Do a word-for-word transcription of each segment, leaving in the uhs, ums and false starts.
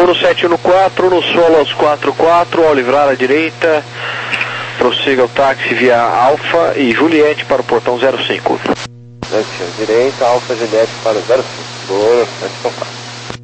um sete um quatro, no solo aos quatro quatro, ao livrar à direita, prossiga o táxi via Alfa e Juliette para o portão zero cinco. Direita, Alfa Juliette para o zero cinco. Boa, antes de comprar.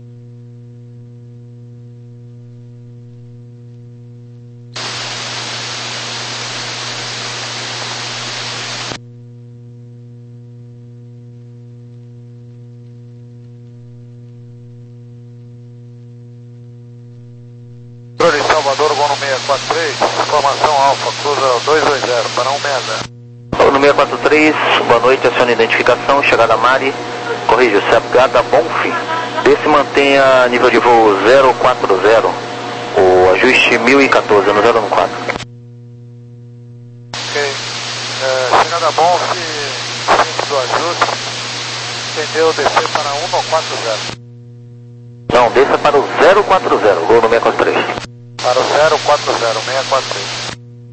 Salvador, voo no seis quatro três, informação Alfa, cruza dois dois zero para um seis zero. Voo no seis quatro três, boa noite, aciona a identificação, chegada a Mari, corrija, chegada Bonfim, desce e mantenha nível de voo zero quatro zero, o ajuste mil e quatorze, no zero um quatro. Ok, é, chegada a Bonfim, centro do ajuste, entendeu, descer para um quatro zero. Não, desça para o zero quatro zero, voo no seis quatro três. Para o zero quatro zero, seis quatro três.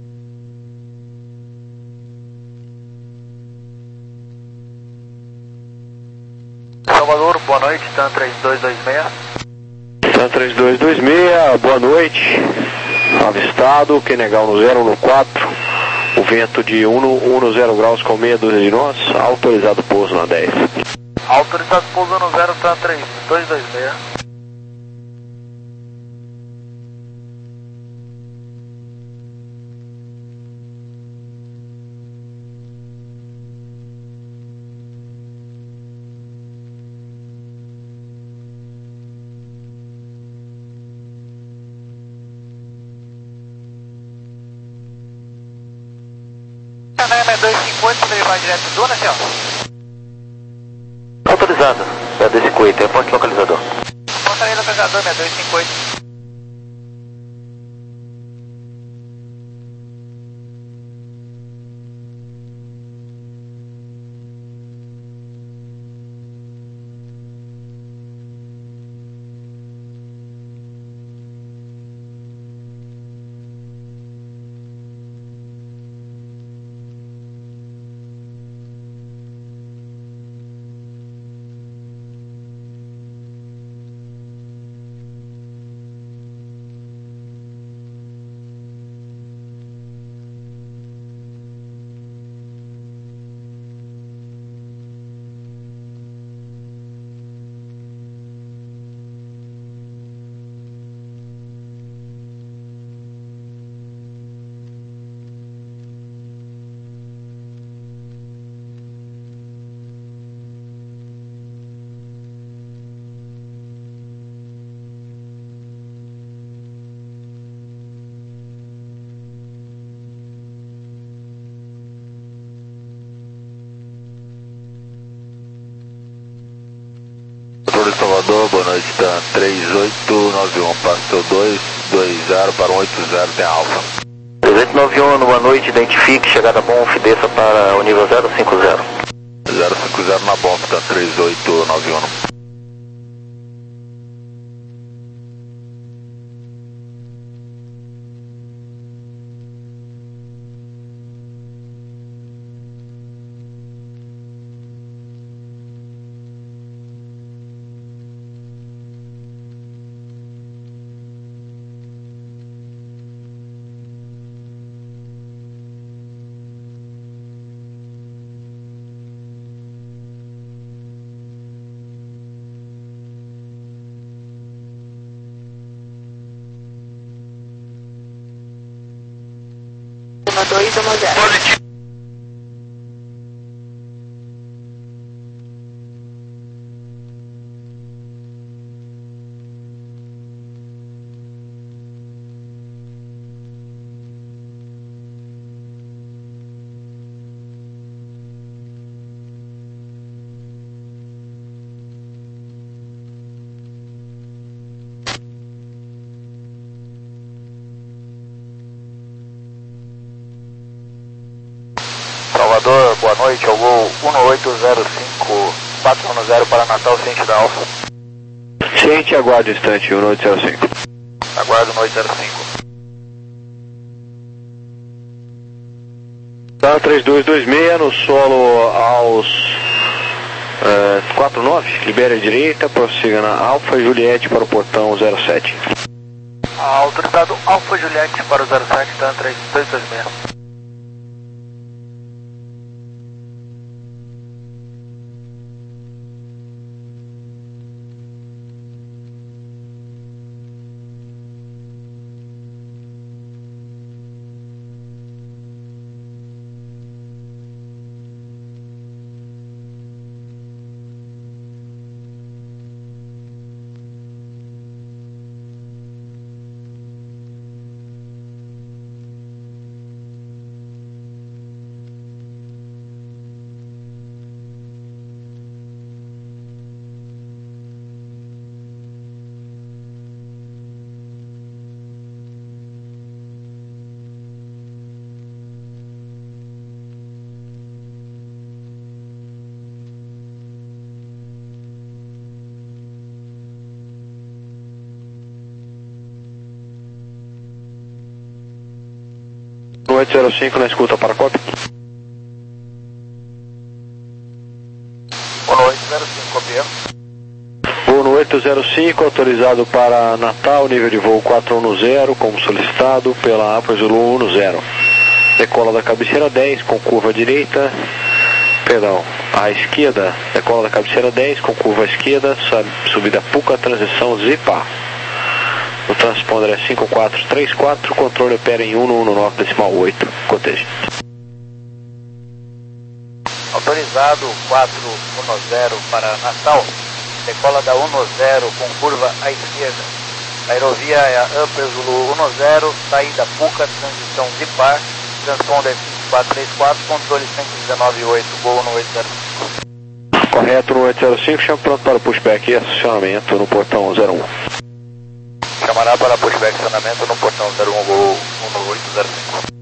Salvador, boa noite, TAM três dois dois seis. TAM três dois dois seis, boa noite. Avistado, Quenegal no zero um quatro, o vento de um zero graus com meia dúzia de nós, autorizado pouso na dez. Autorizado pouso no zero, TAM três dois dois seis. É dois cinquenta, ele vai direto do Duna, senhor? Autorizado, é dois cinquenta, é ponto localizador. Ponto aí localizador, é dois cinquenta. Salvador, boa noite, TAM três oito nove um, passou dois dois zero para um oito zero, tem Alfa. três oito nove um, boa noite, identifique, chegada Bonf, desça para o nível zero cinco zero. zero cinco zero na Bonf, TAM três oito nove um. dois um zero. Salvador, boa noite, eu vou um oito zero cinco quatro um zero para Natal, ciente da Alfa. Ciente, aguarde o instante, um oito zero cinco. Aguardo um oito zero cinco. TAM três dois dois seis, no solo aos Uh, quatro nove, libere a direita, prossiga na Alfa Juliette para o portão zero sete. Autorizado Alfa Juliette para o zero sete, TAM três dois dois seis. oito zero cinco na escuta para cópia. oito zero cinco, copiando. Voo no oito zero cinco, autorizado para Natal, nível de voo quatro um zero, como solicitado pela Alfa Zulu um zero. Decola da cabeceira dez com curva direita, perdão, à esquerda, decola da cabeceira dez com curva à esquerda, subida Puca, transição Zipa. O transponder é cinco quatro três quatro, controle opera em um um nove decimal oito, coteja. Autorizado quatro um zero para Natal, decola da um zero com curva à esquerda. Aerovia é a Upper Zulu um zero, saída Puca, transição Zipar, transponder cinco quatro três quatro, controle cento e dezenove oito, voo no oito zero cinco. Correto no oito zero cinco, chama pronto para pushback e acionamento no portão zero um. Chamará para pushback e acionamento no portão zero um, voo no oito zero cinco.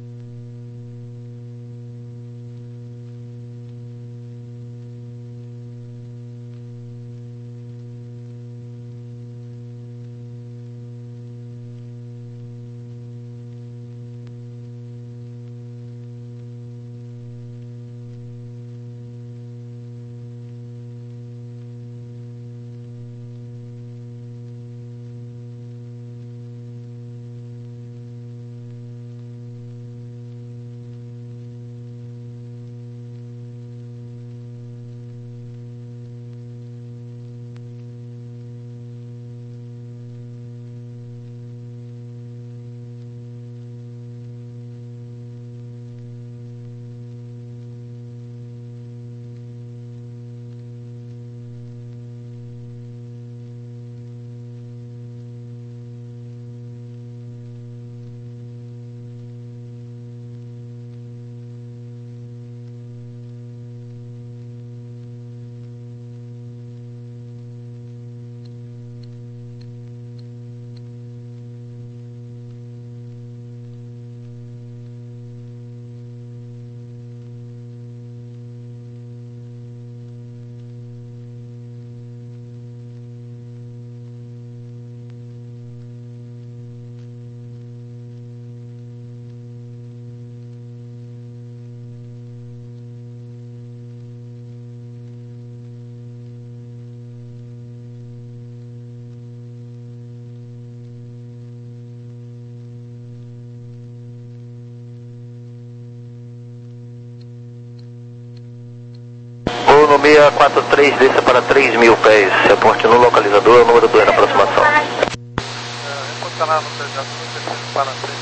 No seis quatro três, desça para três mil pés, reporte no localizador, número dois na aproximação. Reportar no três para três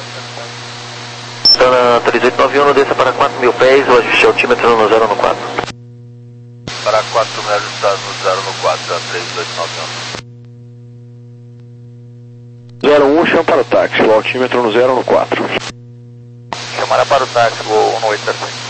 Tana três oito nove um, desça para quatro mil pés, o ajuste altímetro no zero no quatro. Para quatro mil ajustado no zero no quatro, três oito nove um. zero um, chama para o táxi, o altímetro no zero no quatro. Chamará para o táxi, voo no oito zero cinco.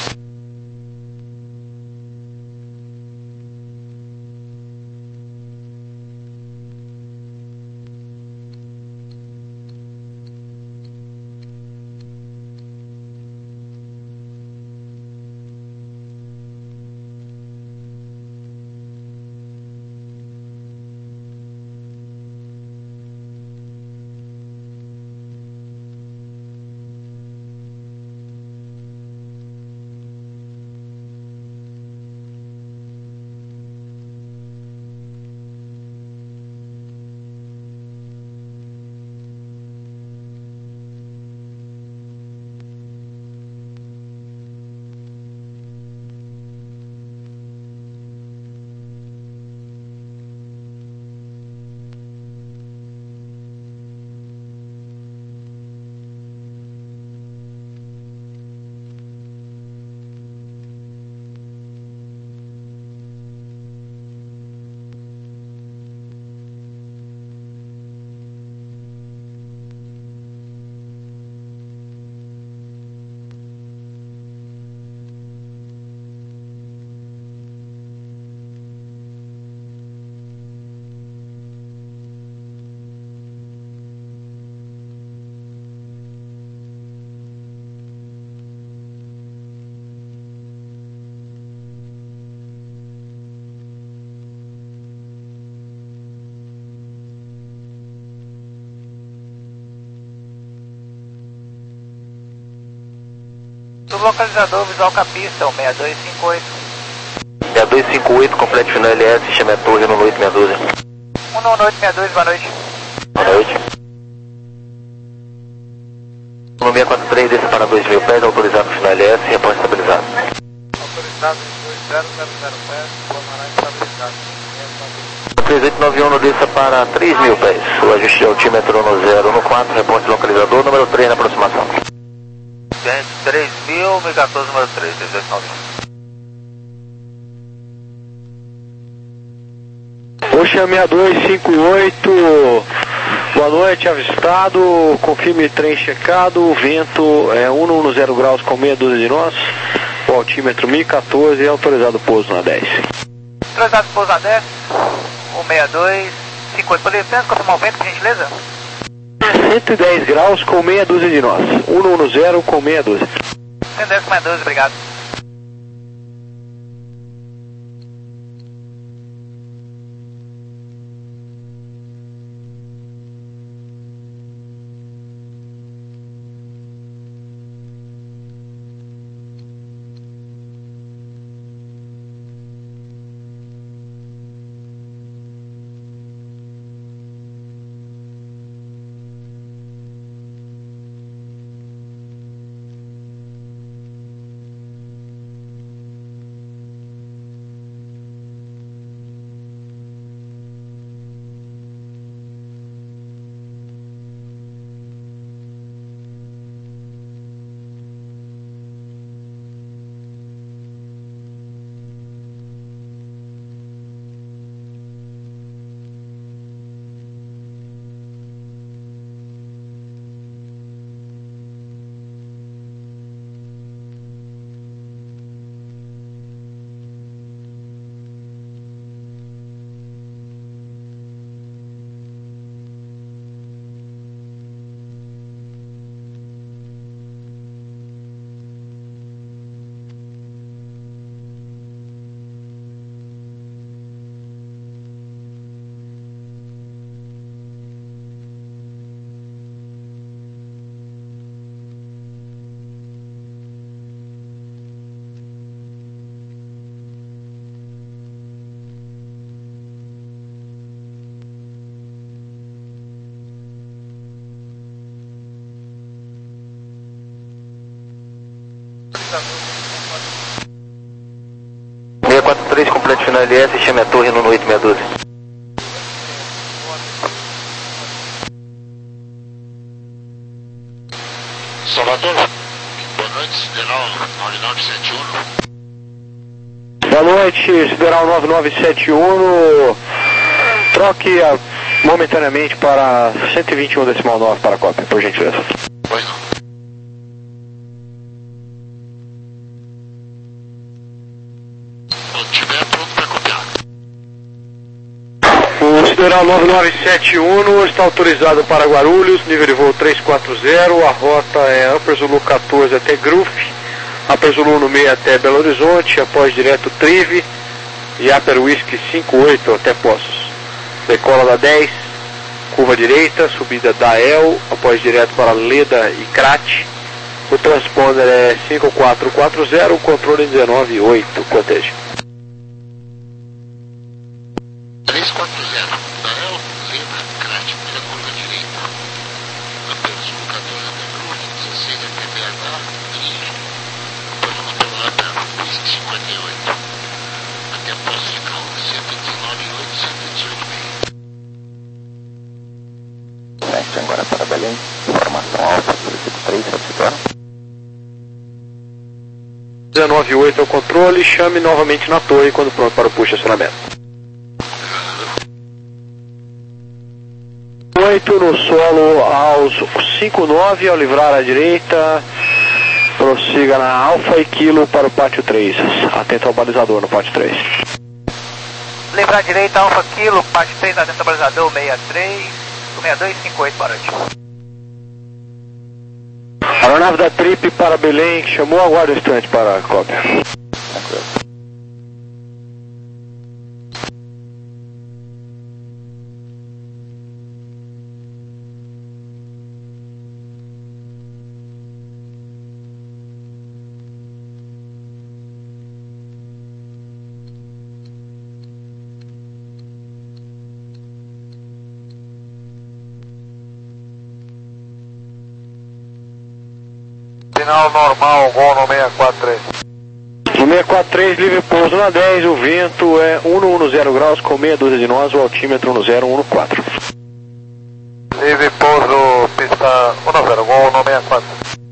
Do localizador visual capista, o seis dois cinco oito. seis dois cinco oito, complete final L S, chame a torre no oito seis dois. um no oito seis dois, boa noite. Boa noite. No seis quatro três, desce para dois mil pés, autorizado final L S, repõe estabilizado. Autorizado dois zero zero zero pés, Guamará estabilizado. três oito nove um, desça para três mil pés. O ajuste de altímetro no zero no quatro, reponte localizador, número três na aproximação. três mil, mil e quatorze, número três, três oito nove um. Oxa seis dois cinco oito, boa noite, avistado, confirme trem checado, vento é um no zero graus com meia dúzia de nós, o altímetro mil e quatorze e autorizado pouso na dez. Autorizado pouso na dez, um seis dois cinco oito, poderia apenas confirmar o vento, por gentileza? cento e dez graus com meia dúzia de nós, um no zero com meia dúzia. cento e dez com meia dúzia, obrigado. seis quatro três, complete final L S, chame a torre no oito seis dois. Salvador, boa noite, Sideral nove nove sete um. Boa noite, Sideral nove nove sete um, troque a, momentaneamente para cento e vinte e um decimal nove para a cópia, por gentileza. Pois não. Quando tiver pronto para copiar. O Sideral nove nove sete um está autorizado para Guarulhos, nível de voo trezentos e quarenta, a rota é Upper Zulu quatorze até Gruf, Upper Zulu no meio até Belo Horizonte, após direto Trive e Upper Whisky cinco oito até Poços. Decola da dez, curva direita, subida da El, após direto para Leda e Crat. O transponder é cinco quatro quatro zero, controle dezenove oito, cotejo. três quatro zero, Dael, Leda, Crat, primeira curva direita. Upper Zulu quatorze até Gruf, dezesseis até B H, Trive. Depois vamos pelo Upper Whisky cinquenta e oito. Até Poços de Caldas, cento e dezenove oito, cento e dezoito meio. Leste agora para Belém, informação alfa, solicito três, satisfatório. dezenove oito é o controle, chame novamente na torre quando pronto para o push acionamento. oito no solo aos cinco nove, ao livrar à direita, prossiga na Alfa e Kilo para o pátio três, atento ao balizador no pátio três. Livrar à direita, Alfa Kilo, pátio três, atento ao balizador, sessenta e três, seis dois cinco oito, boa noite. A aeronave da Trip para Belém, que chamou, aguarda o instante para a cópia. Tranquilo. Final normal, gol no seis quatro três. No seis quatro três, livre pouso na dez, o vento é cento graus com meia dúzia de nós, o altímetro no zero um quatro. Livre pouso, pista cem, gol no seis quatro.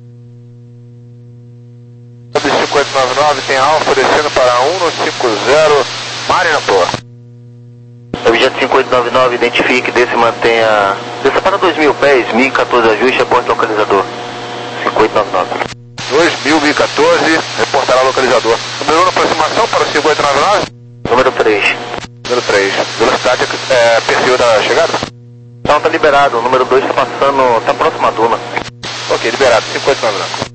cinquenta e nove nove, tem Alfa descendo para cento e cinquenta, Mari na toa. Objeto cinquenta e nove nove, identifique, desce e mantenha. Desça para dois mil pés, mil e quatorze ajuste, aponte localizador. cinquenta e nove nove. dois mil, mil e quatorze, reportará localizador. Número um, aproximação para o cinquenta e nove nove? Número três. Número três. Velocidade é perfil da chegada? Não, tá liberado. O número dois tá passando, tá próximo à duna. Ok, liberado, cinquenta e nove nove.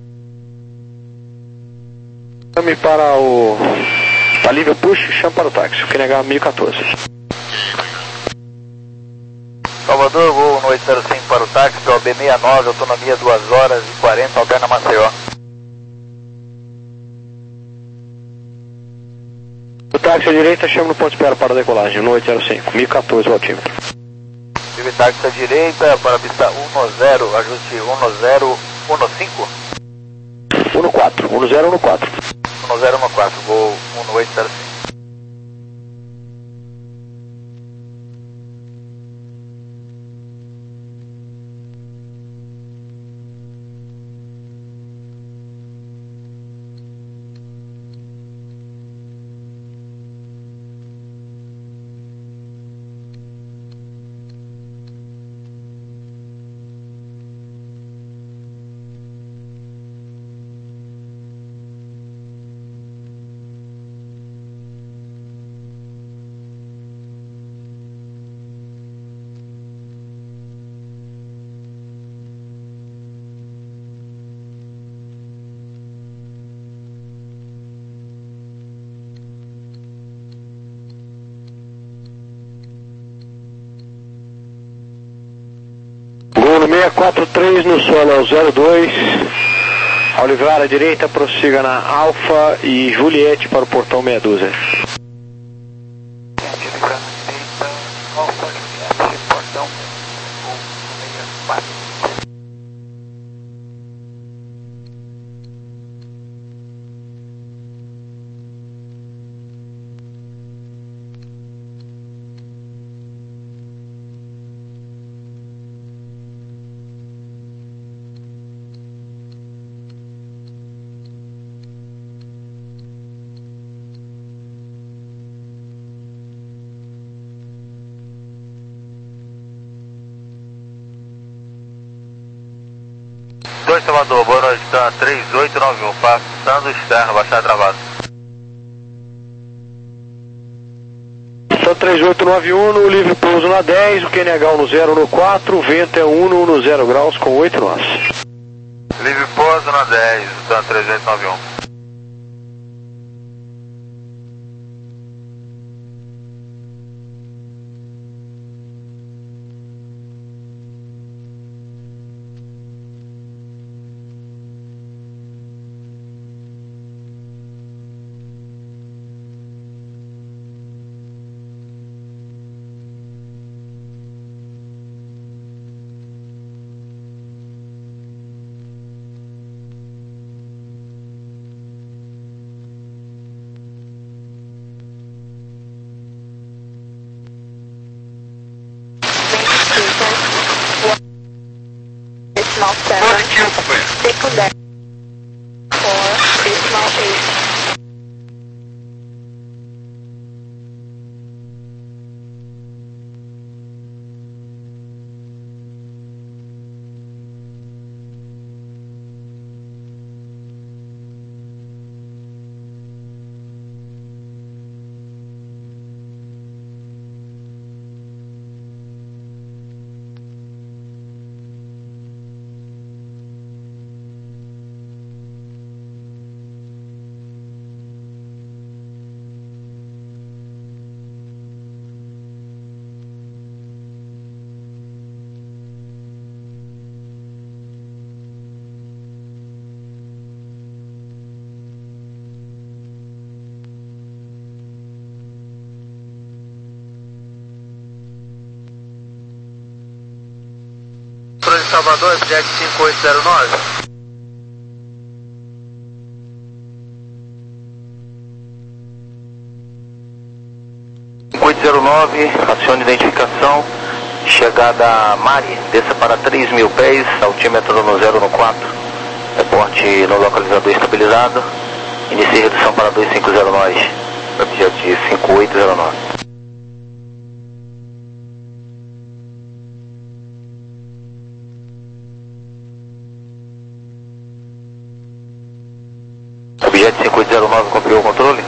Chame para o... Para livre push, chame para o táxi, o Q N H mil e quatorze. Salvador, gol no oito zero cinco para o táxi, O B sessenta e nove, autonomia duas horas e quarenta, Alberna Maceió. O táxi à direita, chama no ponto de espera para a decolagem, no oito zero cinco, mil e quatorze o altímetro. Livre táxi à direita, para a pista dez, ajuste dez, quinze. um quatro, um zero um quatro. dez quinze, gol um no oito zero cinco. seis quatro três no solo ao zero dois, ao livrar à direita, prossiga na Alfa e Juliette para o portão meia dúzia. dois Salvador, boa noite, tá três oito nove um, passando externo, baixar travado. São três oito nove um, no livre pouso na dez, o Q N H no zero no quatro, o vento é um no zero graus com oito nós. Livre pouso na dez, tá três oito nove um. Decimal seven, secondary four, decimal eight. Salvador, Jet cinco oito zero nove. nove, acione identificação, chegada Mari, desça para três mil pés, altímetro no zero no quatro, reporte no localizador estabilizado, inicie redução para dois cinco zero nós, objeto cinco oito zero nove. Objeto cinco oito zero nove, cumpriu o controle?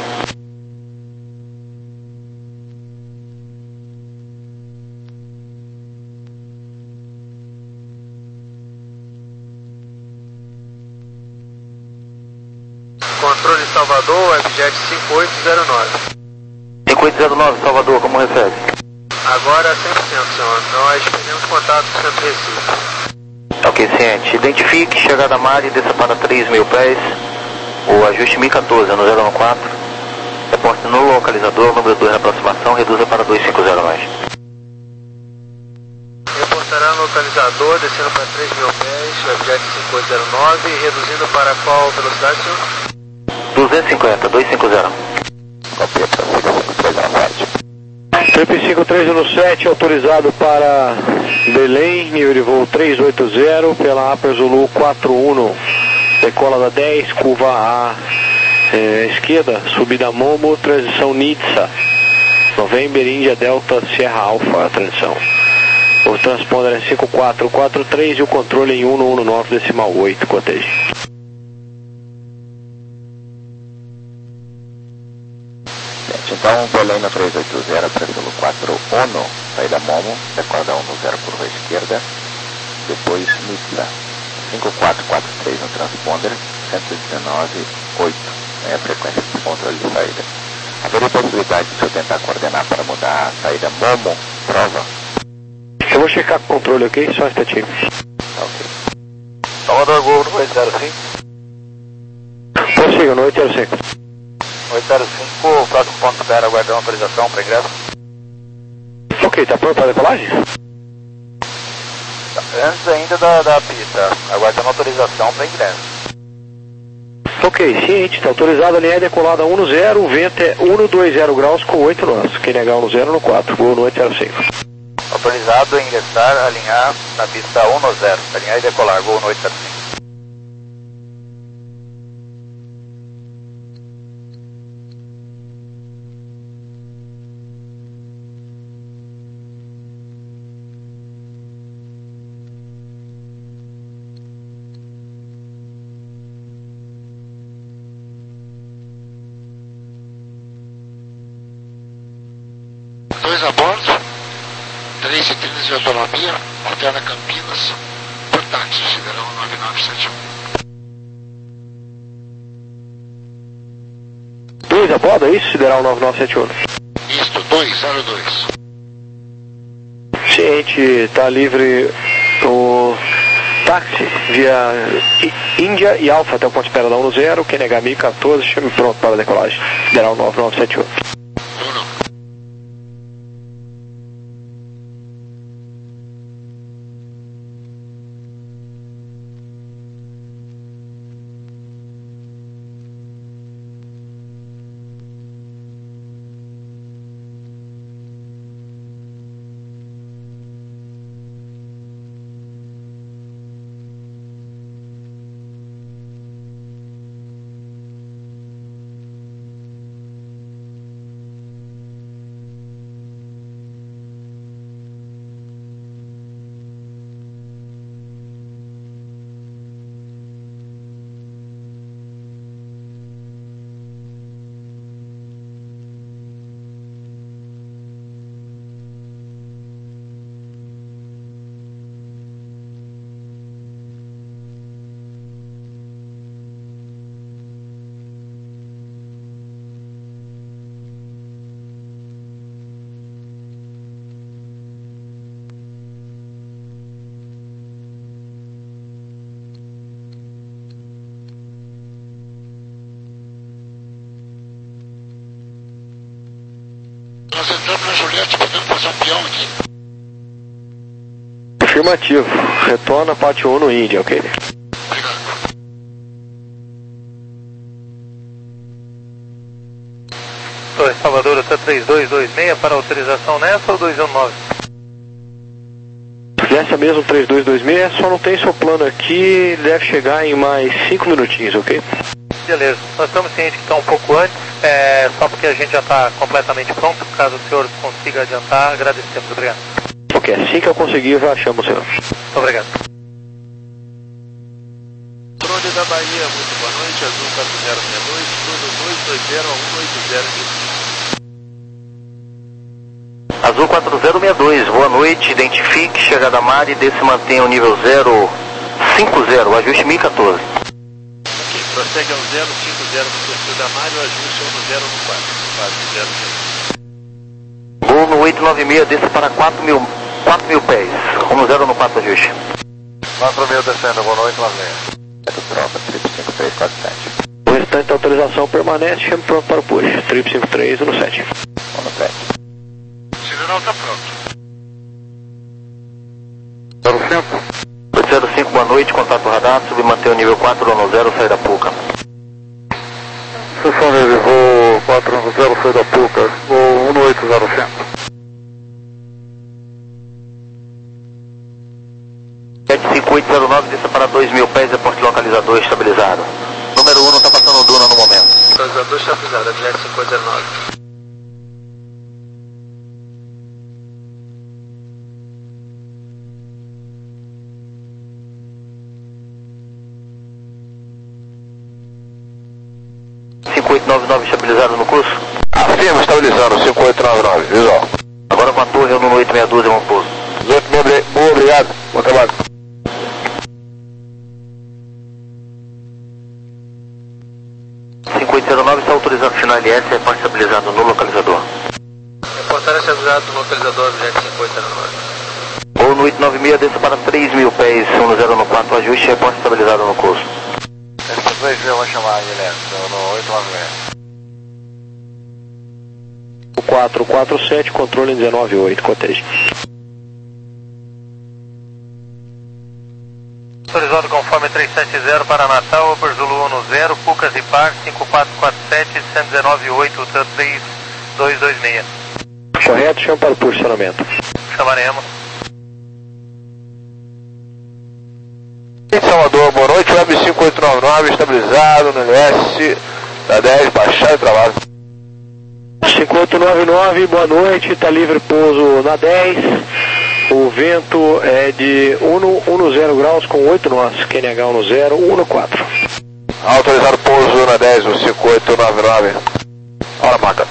Controle Salvador, Webjet cinco oito zero nove. cinco oito zero nove, Salvador, como recebe? Agora cem por cento, senhor. Nós perdemos contato com o Centro Recife. Ok, ciente. Identifique, chegada Mari, desça para três mil pés, o ajuste mil e quatorze no zero no quatro, reporte no localizador, número dois na aproximação, reduza para dois cinco zero nós. Reportará no localizador, descendo para três mil pés, Webjet cinco oito zero nove, reduzindo para qual velocidade, senhor? duzentos e cinquenta, duzentos e cinquenta. Copia para cinco três zero sete. Trip cinco três zero sete, autorizado para Belém, nível de voo trezentos e oitenta, pela Upper Zulu quatro um, decola da dez, curva à eh, esquerda, subida Momo, transição Nitsa, November, Índia, Delta, Sierra Alpha, a transição. O transponder é cinco quatro quatro três e o controle em cento e dezenove decimal oito, cotejo. Então, Belém no trezentos e oitenta, Preço quatro um, saída Momo, decola da um zero, curva esquerda, depois Nitsa, cinco quatro quatro três no transponder, cento e dezenove oito, é a frequência de controle de saída. Haveria possibilidade de eu tentar coordenar para mudar a saída Momo, prova? Eu vou checar com o controle, ok? Só um instantinho. Ok. Salvador, Gol oito zero cinco. Prossiga, no oito zero cinco. oito zero cinco, próximo ponto zero, aguardando autorização para ingresso. Ok, tá pronto para decolagem? Antes ainda da, da pista, aguardando autorização para ingresso. Ok, ciente, está autorizado a alinhar decolada um zero, o vento é cento e vinte graus com oito nós. Quem negar um zero no quatro, voo no oito zero cinco. Autorizado a ingressar, alinhar na pista um zero, alinhar e decolar, Gol no oito zero cinco. Dois a bordo, três e trinta de autonomia, alterna Campinas, por táxi, Sideral nove nove sete um. dois a bordo, é isso? Sideral nove nove sete um. Isto, dois zero dois. Ciente, está livre o táxi via I- Índia e Alfa até o ponto de espera da um zero. Quem negar mil e quatorze, chame pronto para a decolagem. Sideral nove nove sete um. Bruno. Nós entramos na Juliette, podemos fazer um peão aqui. Afirmativo. Retorna pátio um no Índia, ok? Obrigado. Torre Salvador, Santa três dois dois seis para autorização nessa ou dois um nove? Nessa mesmo três dois dois seis, só não tem seu plano aqui, deve chegar em mais cinco minutinhos, ok? Beleza, nós estamos cientes que está um pouco antes, é, só porque a gente já está completamente pronto, caso o senhor consiga adiantar, agradecemos, obrigado. Ok, assim que eu conseguir, já chamo o senhor. Muito obrigado. Drone da Bahia, muito boa noite, Azul quatro zero seis dois, tudo dois dois zero a um oito zero. Azul quatro zero seis dois, boa noite, identifique, chegada a Mari, desse mantenha o nível zero cinco zero, ajuste mil e quatorze. Ok, prossegue ao zero cinco zero no perfil da Mari, o ajuste um zero no quatro, quatro zero zero. Voo no oito nove seis, desça para quatro mil, quatro mil pés, um zero no quatro, ajuste. quatro mil descendo, boa noite, nove seis. Troca, triplo cinco três quatro sete. O restante da autorização permanece, chame pronto para o push, triplo cinco três no sete. no sete. O general está pronto. zero cinco. oito zero cinco, boa noite, contato radar, submanter o nível quatro um zero, saída Puca. Sessão de voo quatro um zero, saída Puca, voo um oito zero cinco. sete cinco oito zero nove, desça para dois mil pés, reporte localizador estabilizado. Número um não está passando Duna no momento. Localizador estabilizado, Jet cinco oito zero nove. cinco oito nove nove estabilizado no curso? Afirma, estabilizando, cinco oito nove nove, visual. Agora com a torre, eu no oito seis dois, é um pouso. dezoito mil, boa, obrigado, bom trabalho. cinco oito zero nove está autorizado final L S, reporte estabilizado no localizador. Reportar estabilizado no localizador, Jet cinco oito zero nove. Ou no oito nove seis, desça para três mil pés, um zero no quatro, ajuste, reporte estabilizado no curso. Essa dois mil, vou chamar ele, no oito nove seis. O quatro quatro sete, controle dezenove oito, cottage. Autorizado conforme trezentos e setenta para Natal, Upper Zulu um zero, Pucas e Par cinco quatro quatro sete, cento e dezenove oito, três dois dois seis. Correto, chama para o posicionamento. Chamaremos. Salvador, boa noite, Web cinco oito nove nove, estabilizado no L S, da dez, baixar e trabalho. cinco oito nove nove, boa noite, está livre pouso na dez. O vento é de dez graus com oito nós, Q N H um zero, um quatro. Autorizado pouso na dez, o cinco oito nove nove. Hora marca.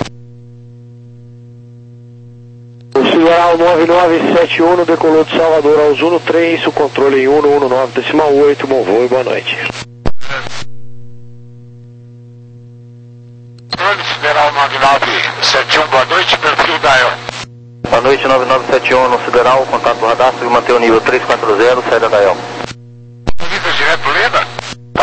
O Sideral nove nove sete um decolou de Salvador ao Zuno três, o controle em um um nove decimal oito, bom voo e boa noite. Sideral nove nove sete um, boa noite, perfil Dial. Boa noite, nove nove sete um no Sideral, contato radar, submanter o nível três quatro zero, saída Dial.